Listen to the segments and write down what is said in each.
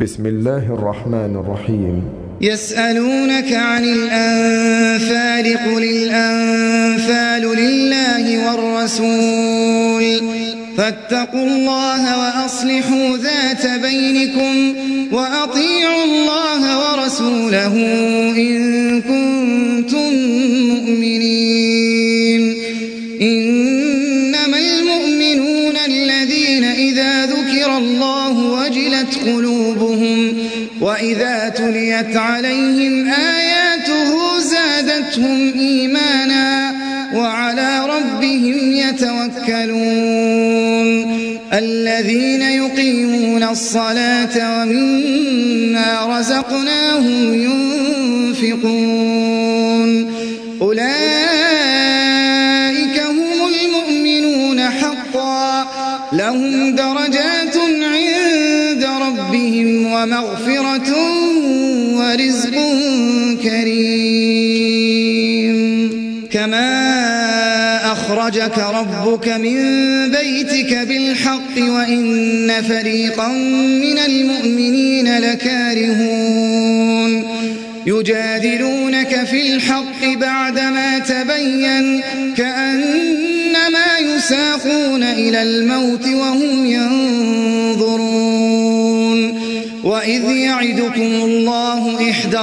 بسم الله الرحمن الرحيم. يسألونك عن الأنفال قل الأنفال لله والرسول فاتقوا الله وأصلحوا ذات بينكم وأطيعوا الله ورسوله إن كنتم مؤمنين. إنما المؤمنون الذين إذا ذكر الله وجلت قلوبهم وإذا تليت عليهم آياته زادتهم إيمانا وعلى ربهم يتوكلون. الذين يقيمون الصلاة ومما رزقناهم ينفقون أولئك هم المؤمنون حقا لهم درجات عند ربهم ومغفرة ورزق كريم. كما أخرجك ربك من بيتك بالحق وإن فريقا من المؤمنين لكارهون يجادلونك في الحق بعدما تبين كأنما يساقون إلى الموت وهم ينظرون. وإذ يعدكم الله إحدى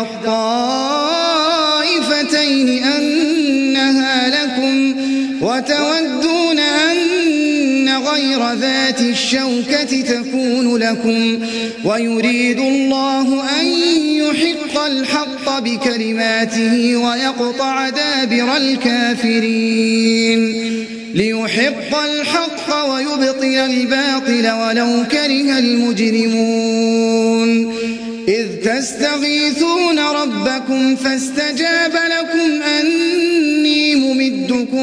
الطائفتين أنها لكم وتودون أن غير ذات الشوكة تكون لكم ويريد الله أن يحق الحق بكلماته ويقطع دابر الكافرين ليحق الحق ويبطل الباطل ولو كره المجرمون. إذ تستغيثون ربكم فاستجاب لكم أني ممدكم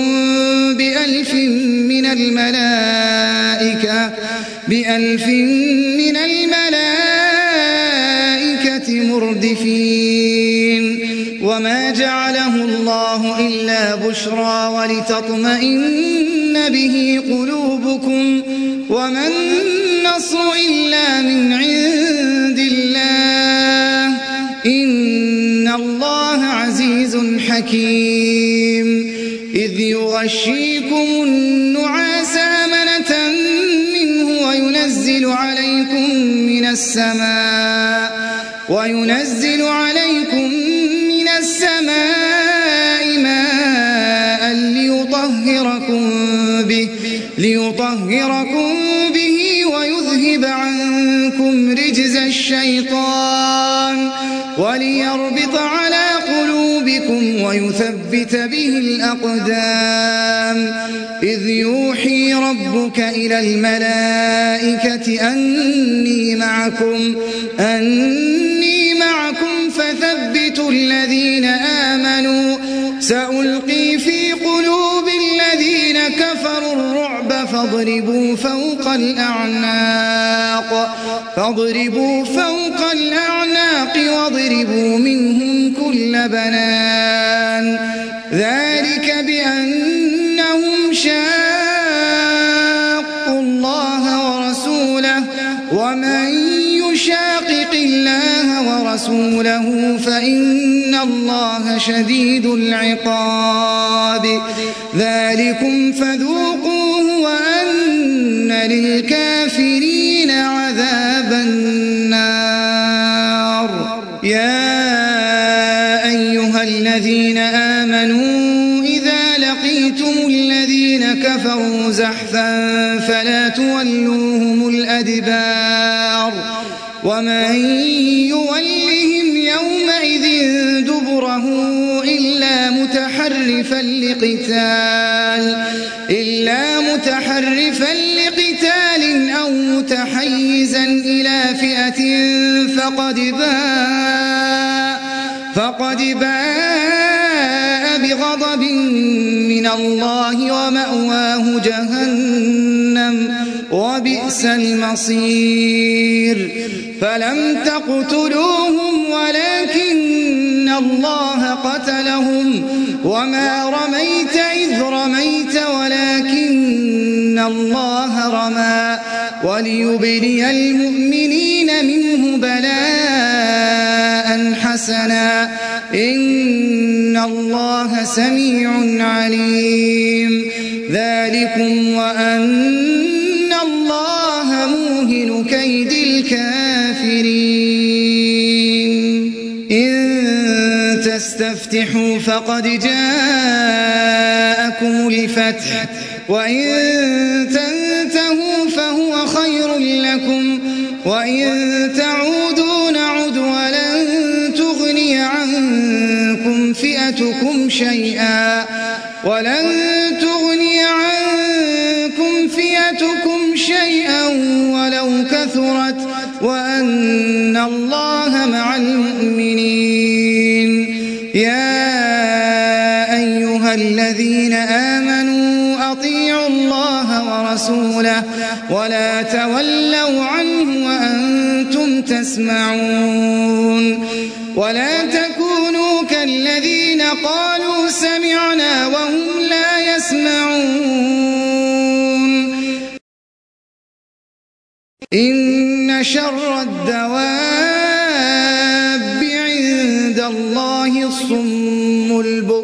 بألف من الملائكة مردفين. وما جعله الله إلا بشرى ولتطمئن به قلوبكم وما النصر إلا من عند الله إن الله عزيز حكيم. إذ يغشيكم النعاس أمنة منه وينزل عليكم من السماء ماء ليطهركم به ويذهب عنكم رجز الشيطان وليربط على قلوبكم ويثبت به الأقدام. إذ يوحي ربك إلى الملائكة أني معكم فثبتوا الذين آمنوا سألقي في قلوب الذين كفروا الرعب فاضربوا فوق الأعناق واضربوا منهم كل بنان. ذلك بأنهم شاقوا الله ورسوله ومن يشاقق الله ورسوله فإن الله شديد العقاب. ذلكم فذوقوه وأن للكافرين عذاب النار. يا أيها الذين آمنوا إذا لقيتم الذين كفروا زحفا فلا تولوهم الأدبار ومن يولهم يومئذ دبره إلا متحرفا لقتال أو متحيزا إلى فئة فقد باء بغضب من الله ومأواه جهنم وبئس المصير. فلم تقتلوهم ولكن الله قتلهم وما رميت إذ رميت ولكن الله رمى وليبلي المؤمنين الْمُحْسِنِينَ مِنْهُ بَلَاءً حَسَنًا إِنَّ اللَّهَ سَمِيعٌ عَلِيمٌ ذَلِكُمْ وَأَنَّ اللَّهَ مُوهِنُ كَيْدِ الْكَافِرِينَ إِن تَسْتَفْتِحُوا فَقَدْ جَاءَكُمُ الْفَتْحُ وَإِن تَنْتَهُوا فَهُوَ خَيْرٌ لَكُمْ وَإِن تعودوا نعد وَلَن تُغْنِيَ عَنكُمْ فِئَتُكُمْ شَيْئًا وَلَوْ كَثُرَتْ وَأَنَّ اللَّهَ مَعَ الْمُؤْمِنِينَ يَا أَيُّهَا الَّذِينَ آمَنُوا أَطِيعُوا اللَّهَ وَرَسُولَهُ وَلَا تَوَلَّوْا عَنْهُ وَأَنْتُمْ تَسْمَعُونَ وَلَا تَكُونُوا كَالَّذِينَ قَالُوا سَمِعْنَا وَهُمْ لَا يَسْمَعُونَ إِنَّ شَرَّ الدَّوَابِّ عِندَ اللَّهِ الصُّمُّ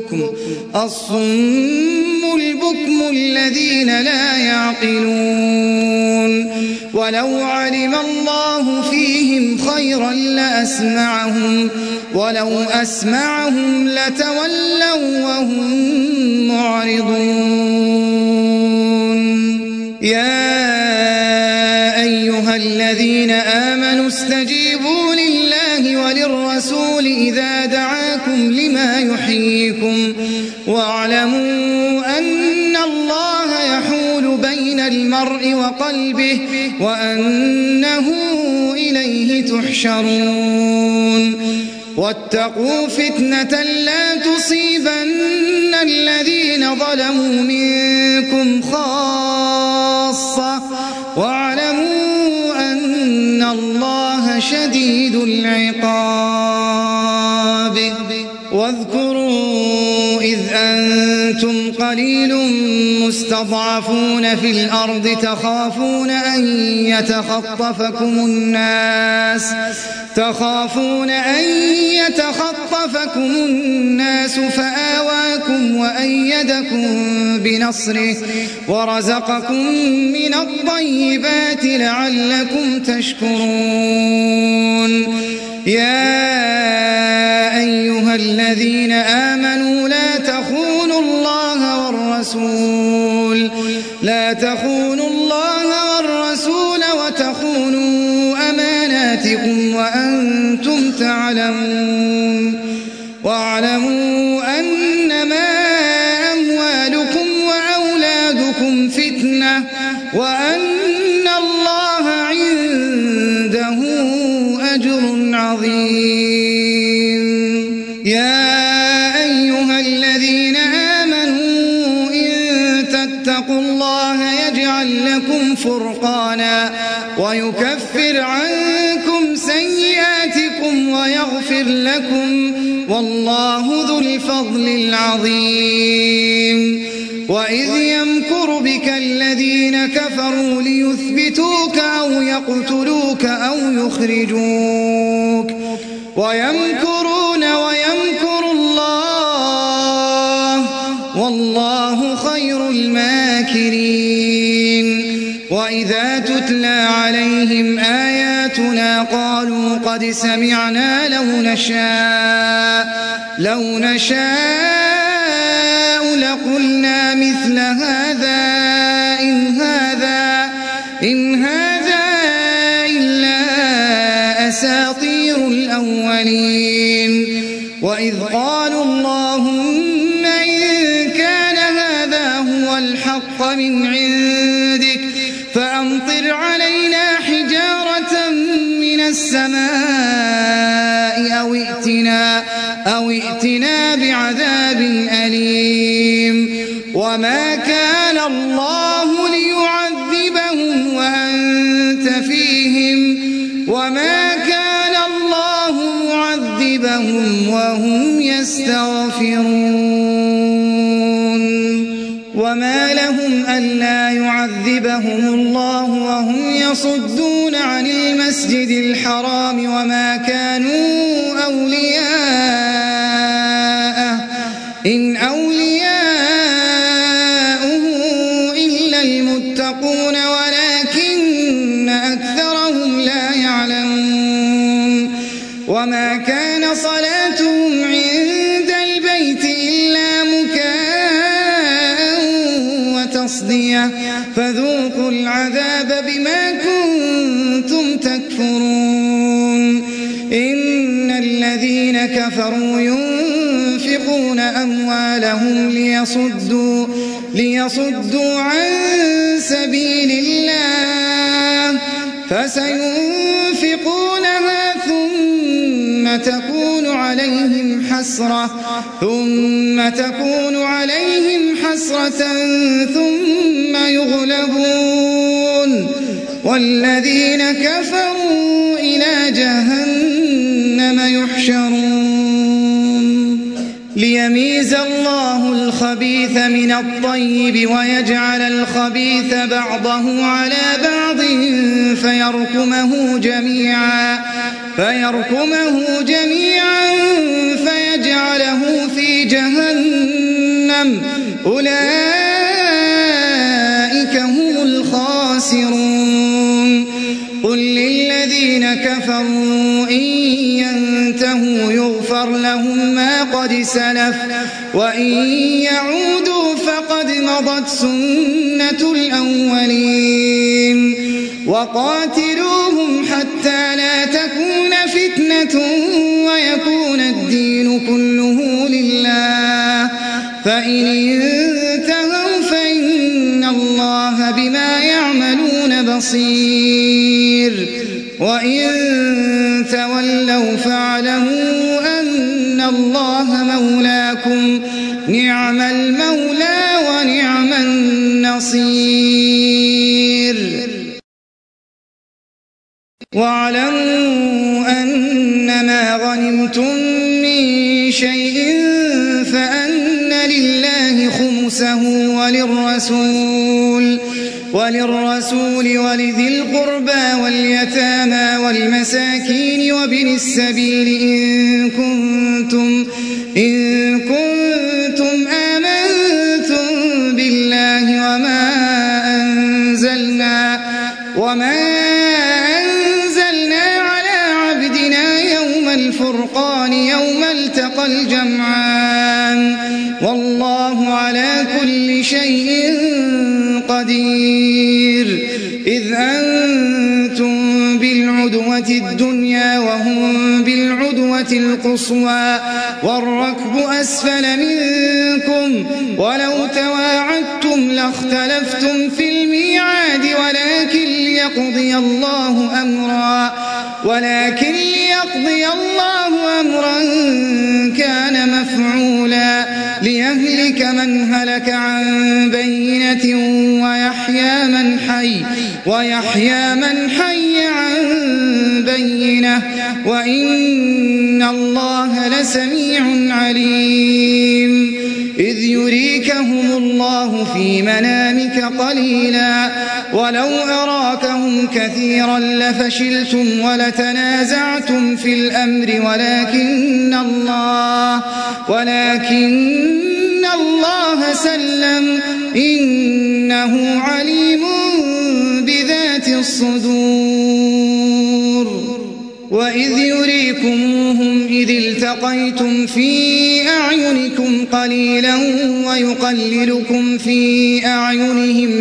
الْبُكْمُ الَّذِينَ لَا يَعْقِلُونَ وَلَوْ عَلِمَ اللَّهُ فِيهِمْ خَيْرًا لَّأَسْمَعَهُمْ وَلَوْ أَسْمَعَهُمْ لَتَوَلَّوْا وَهُمْ مُعْرِضُونَ يَا أَيُّهَا الَّذِينَ آمَنُوا اسْتَجِيبُوا لِلَّهِ وَلِلرَّسُولِ إِذَا دَعَاكُمْ لِمَا يُحْيِيكُمْ وَاعْلَمُوا أَنَّ اللَّهَ يَحُولُ بَيْنَ الْمَرْءِ وَقَلْبِهِ وَأَنَّهُ إِلَيْهِ تُحْشَرُونَ وَاتَّقُوا فِتْنَةً لَّا تُصِيبَنَّ الَّذِينَ ظَلَمُوا مِنكُمْ خَاصَّةً وَاعْلَمُوا أَنَّ اللَّهَ شَدِيدُ الْعِقَابِ واذكروا إذ أنتم قليل مستضعفون في الأرض تخافون أن يتخطفكم الناس فآواكم وأيدكم بنصره ورزقكم من الطيبات لعلكم تشكرون يا أيها الذين آمنوا لا تخونوا الله والرسول وتخونوا أماناتكم وأنتم تعلمون واعلموا أنما أموالكم وأولادكم فتنة وأن الله عنده أجر عظيم يا أيها الذين آمنوا إن تتقوا الله يجعل لكم فرقانا ويكفر عنكم سيئاتكم ويغفر لكم والله ذو الفضل العظيم وإذ يمكر بك الذين كفروا ليثبتوك أو يقتلوك أو يخرجوك ويمكرون ويمكر الله والله خير الماكرين وإذا تتلى عليهم آياتنا قالوا قد سمعنا لو نشاء لقلنا مثل هذا إن هذا إلا أساطير الأولين وإذ قالوا اللهم إن كان هذا هو الحق من عندك فأمطر علينا حجارة من السماء أو ائتنا بعذاب أليم وما كان الله ليعذبهم وأنت فيهم وما كان الله معذبهم وهم يستغفرون وما لهم ألا يعذبهم الله وهم يصدون عن المسجد الحرام وما كانوا أولياءه إن أولياؤه إلا المتقون ولكن أكثرهم لا يعلمون وما كان صلاتهم عند البيت إلا مكاء وتصدية فذوقوا العذاب بما كنتم تكفرون إن الذين كفروا ينفقون أموالهم ليصدوا عن سبيل الله فسينفقونها ثم تكون عليهم حسرة ثم يغلبون والذين كفروا إلى جهنم يحشرون ليميز الله الخبيث من الطيب ويجعل الخبيث بعضه على بعض فيركمه جميعا فيجعله في جهنم أولئك هم الخاسرون قل للذين كفروا إن ينتهوا يغفر لهم ما قد سلف وإن يعودوا فقد مضت سنة الأولين وقاتلوهم حتى لا تكون فتنة ويكون الدين كله لله فإن انتهوا فإن الله بما يعملون بصير وإن تولوا فاعلموا أن الله مولاكم نعم المولى ونعم النصير واعلموا أنما غنمتم من شيء فأن لله خمسه وللرسول ولذي القربى واليتامى والمساكين وابن السبيل إن كنتم آمنتم بالله وما أنزلنا على عبدنا يوم الفرقان يوم التقى الجمعان والله على كل شيء قدير إذ أنتم بالعدوة الدنيا وهم بالعدوة القصوى والركب أسفل منكم ولو تواعدتم لاختلفتم في الميعاد ولكن ليقضي الله أمرا كان مفعولا ليهلك من هلك عن بينة ويحيى من حي عن بينة وإن الله لسميع عليم إذ يريكهم الله في منامك قليلا ولو أراكهم كثيرا لفشلتم ولتنازعتم في الأمر ولكن الله سلم إنه عليم بذات الصدور وإذ يريكموهم إذ التقيتم في أعينكم قليلا ويقللكم في أعينهم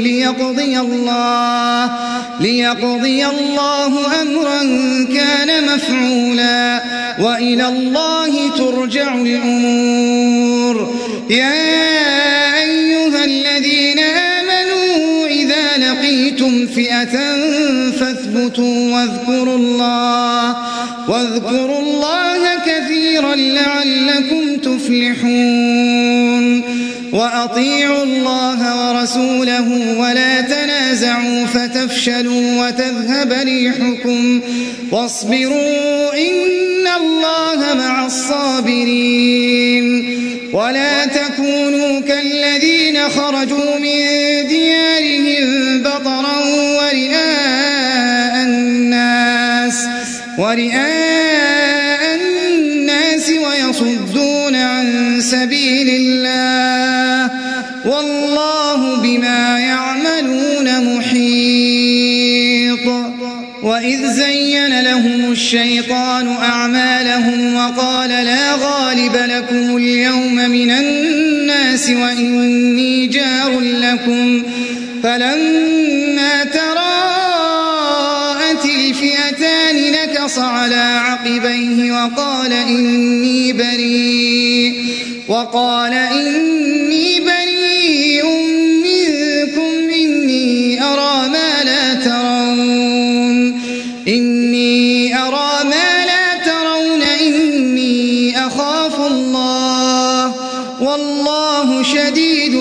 ليقضي الله أمرا كان مفعولا وإلى الله ترجع الأمور يا أيها الذين آمنوا إذا لقيتم فئة فاثبتوا واذكروا الله كثيرا لعلكم تفلحون وأطيعوا الله ورسوله ولا تنازعوا فتفشلوا وتذهب ريحكم واصبروا إن الله مع الصابرين ولا تكونوا كالذين خرجوا من ديارهم بطرا ورئاء الناس ويصدون عن سبيل الله والله بما يعملون محيط. وإذ زين لهم الشيطان أعمالهم وقال لا غالب لكم اليوم من الناس وإني جار لكم فلما تراءت الفئتان نكص على عقبيه وقال إني بريء منكم إني أرى ما لا ترون إني أخاف الله والله شديد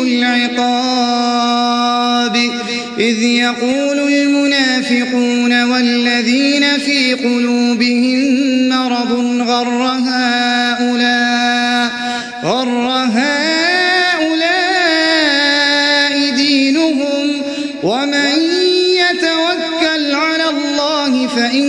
العقاب. إذ يقول المنافقون والذين في قلوبهم مرض غر هؤلاء دينهم ومن يتوكل على الله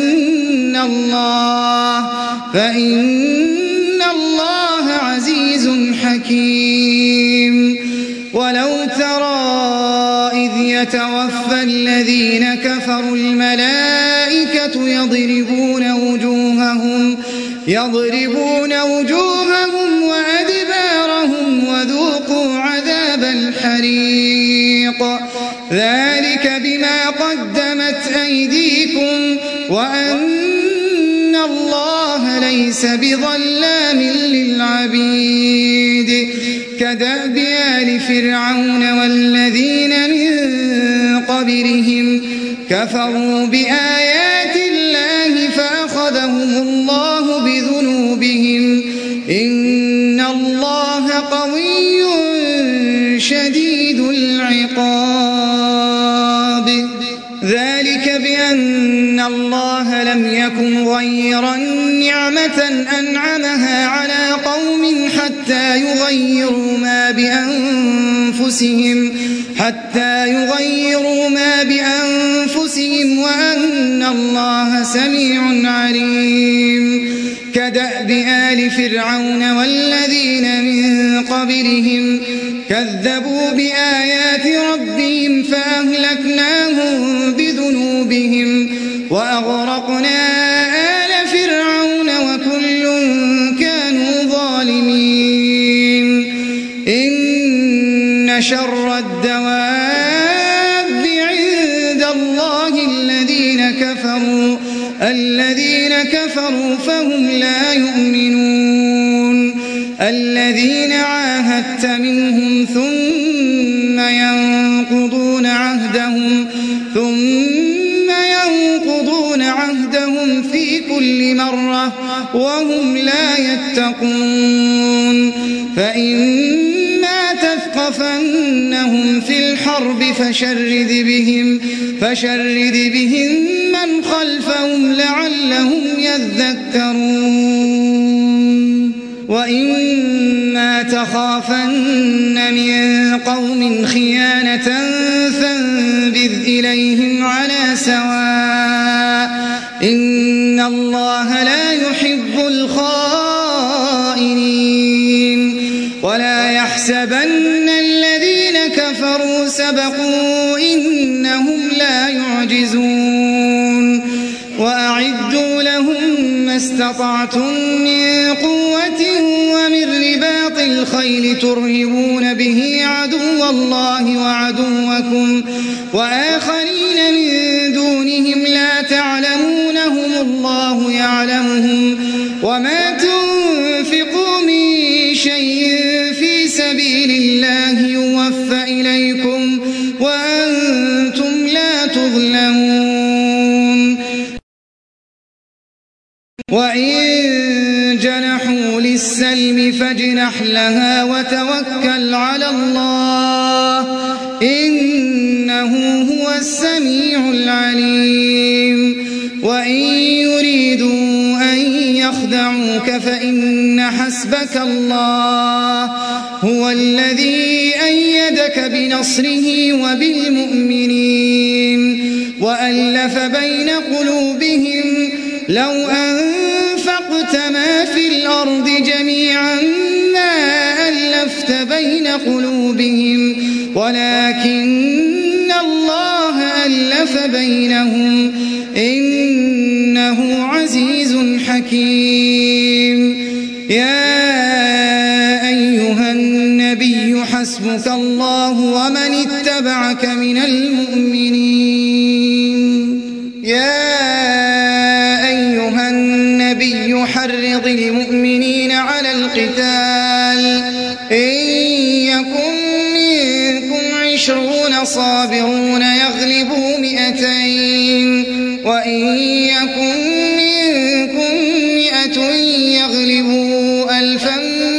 فإن الله عزيز حكيم. ولو ترى إذ يتوفى الذين كفروا الملائكة يضربون وجوههم وأدبارهم وذوقوا عذاب الحريق ذلك بما قدمت أيديكم وأن الله ليس بظلام للعبيد. كدأب آل فرعون والذين من قبلهم كفروا بآيات الله فأخذهم الله بذنوبهم إن الله قوي شديد العقاب. ذلك بأن الله لم يكن غيرا نعمة أنعمها على قوم حتى يغيروا ما بأنفسهم وأن الله سميع عليم. كدأب آل فرعون والذين من قبلهم كذبوا بآيات ربهم فأهلكناهم بذنوبهم وأغرقنا آل فرعون وكل كانوا ظالمين. إن شر الدواب عند الله الذين كفروا فهم لا يؤمنون. الذين عاهدت منهم ثم ينقضون عهدهم في كل مرة وهم لا يتقون. فإما تثقفنهم في الحرب فشرد بهم من خلفهم لعلهم يذكرون. وإما تخافن من قوم خيانة فانبذ إليهم على سواء إن الله لا يحب الخائنين. ولا يحسبن الذين كفروا سبقوا إنهم لا يعجزون. وأعدوا لهم ما استطعتم من قوة ومن رباط الخيل ترهبون به عدو الله وعدوكم وآخرين من دونهم لا تعلمونهم الله يعلمهم. وما تنفقوا من شيء في سبيل الله يوفى إليكم وأنتم لا تظلمون. وإن جنحوا للسلم فاجنح لها وتوكل على الله إنه هو السميع العليم. وإن يريدوا أن يخدعوك فإن حسبك الله هو الذي أيدك بنصره وبالمؤمنين وألف بين قلوبهم لو أنفقت ما في الأرض جميعا ما ألفت بين قلوبهم ولكن الله ألف بينهم إنه عزيز حكيم. يا أيها النبي حسبك الله ومن اتبعك من المؤمنين. يا أيها النبي حرض المؤمنين على القتال إن يكن منكم 20 صابرون يغلبوا 200 وإن يكن منكم 100 يغلبوا 1000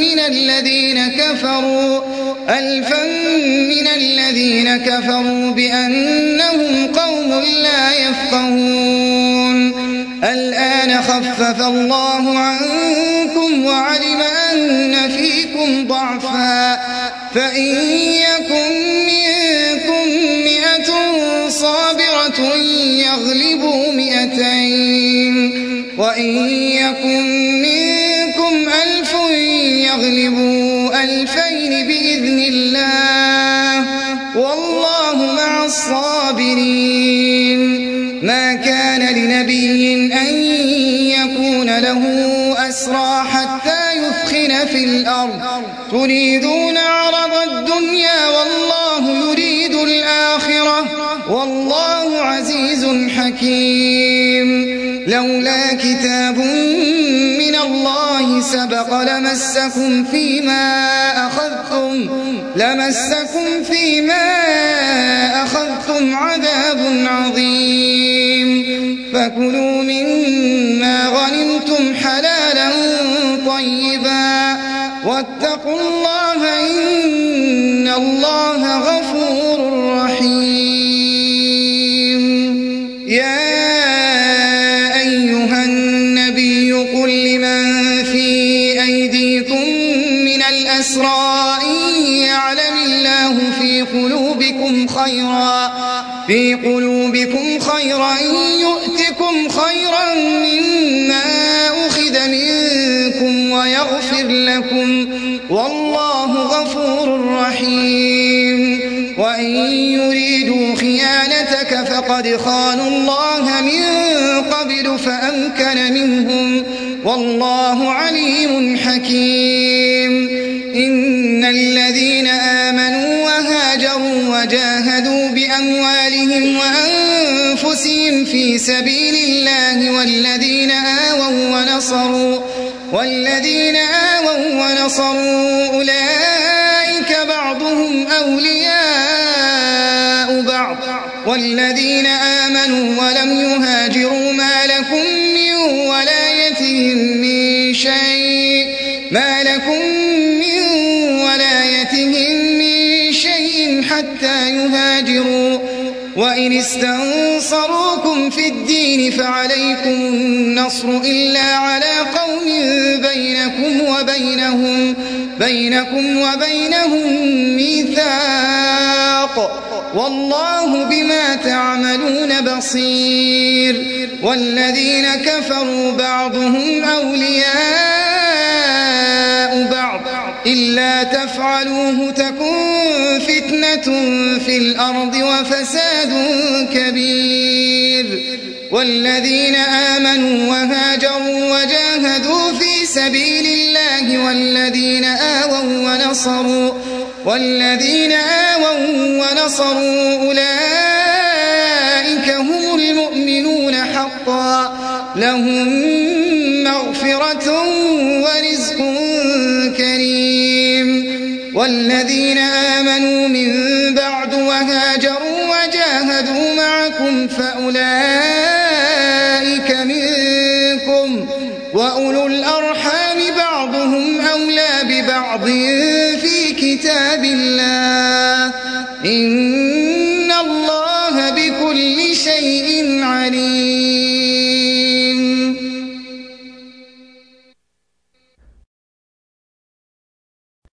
من الذين كفروا بأنهم قوم لا يفقهون. الآن خفف الله عنكم وعلم أن فيكم ضعفا فإن يكن منكم 100 صابرة يغلبوا 200 وإن يكن منكم 1000 يغلبوا 2000 بإذن الله والله مع الصابرين. ما كان لنبي أن يكون له أسرى حتى يثخن في الأرض تريدون عرض الدنيا والله يريد الآخرة والله عزيز حكيم. لولا كتاب من الله سبق لمسكم فيما أخذتم عذاب عظيم. فكلوا مما غنمتم حلالا طيبا واتقوا الله إن الله غفور رحيم. يا أيها النبي قل لمن في أيديكم من الأسرى إن يعلم الله في قلوبكم خيرا يؤتكم خيرا مما أخذ منكم ويغفر لكم والله غفور رحيم. وإن يريدوا خيانتك فقد خانوا الله من قبل فأمكن منهم والله عليم حكيم. إن الذين آمنوا وهاجروا وجاهدوا بأموالهم وأنفسهم في سبيل الله والذين آووا ونصروا أولئك بعضهم أولياء بعض والذين آمنوا ولم يهاجروا ما لكم من ولايتهم من شيء حتى يهاجروا. وإن استنصروكم في الدين فعليكم النصر إلا على قوم بينكم وبينهم ميثاق والله بما تعملون بصير. والذين كفروا بعضهم أولياء بعض إلا تفعلوه تكن فتنة في الأرض وفساد كبير. والذين آمنوا وهاجروا وجاهدوا في سبيل الله والذين آووا ونصروا أولئك هم المؤمنون حقا لهم مغفرة ورزق كريم. والذين آمنوا من بعد وهاجروا وجاهدوا معكم فأولئك منكم وأولو الأرحام بعضهم أولى ببعض في كتاب الله